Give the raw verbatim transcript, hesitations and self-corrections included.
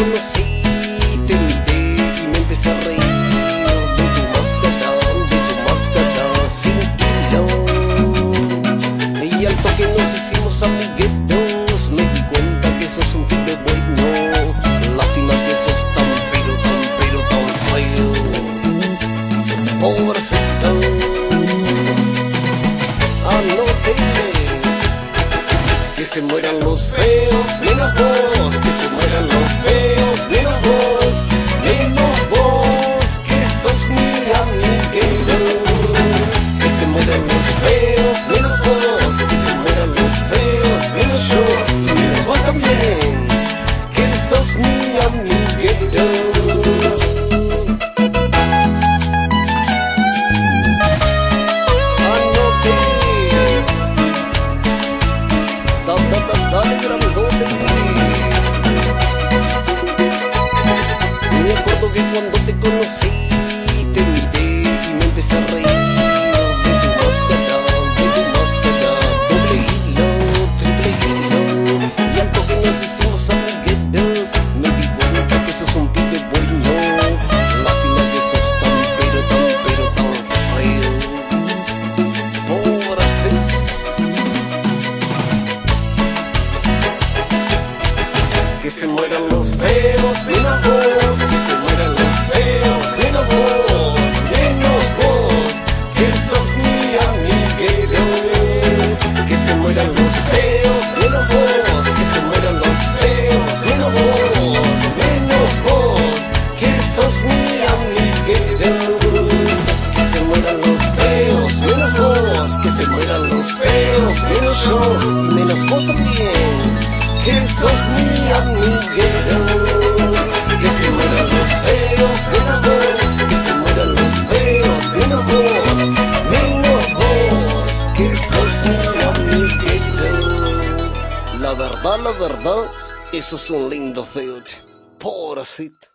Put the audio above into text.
conocí, te miré y me empecé a reír de tu máscara, de tu máscara sin hilo. Y al toque nos hicimos amiguetos, me di cuenta que sos un pibe bueno. Lástima que sos tan pero, tan pero, tan feo. Pobrecito. Anoté que se mueran los feos, menos vos, que se mueran los feos, menos vos, menos vos, que sos mi amiguero. Que se mueran los feos, menos vos, que se mueran los feos, menos yo, y menos vos también, que sos mi amiguero. Dale grandote. Me acuerdo que cuando te conocí, te miré y me empecé a reír de tu máscara, de tu máscara, doble hilo, triple hilo. Y al toque nos hicimos amigueros, me di cuenta que sos un pibe bueno. Lástima que sos tan pero, tan pero, tan feo. Pobrecito. Que se mueran los feos, menos vos, que se mueran los feos, menos vos, menos vos, que sos mi amiguero. Que se mueran los feos, menos vos, que se mueran los feos, menos vos, menos vos, que sos mi amiguero. Que se mueran los feos, menos vos, que se mueran los feos, menos yo, y menos vos también, que sos mi amiguero. Que se mueran los feos, menos vos, que se mueran los feos, menos vos, menos vos, que sos mi amiguero. La verdad, la verdad, eso es un lindo feo, pobrecito.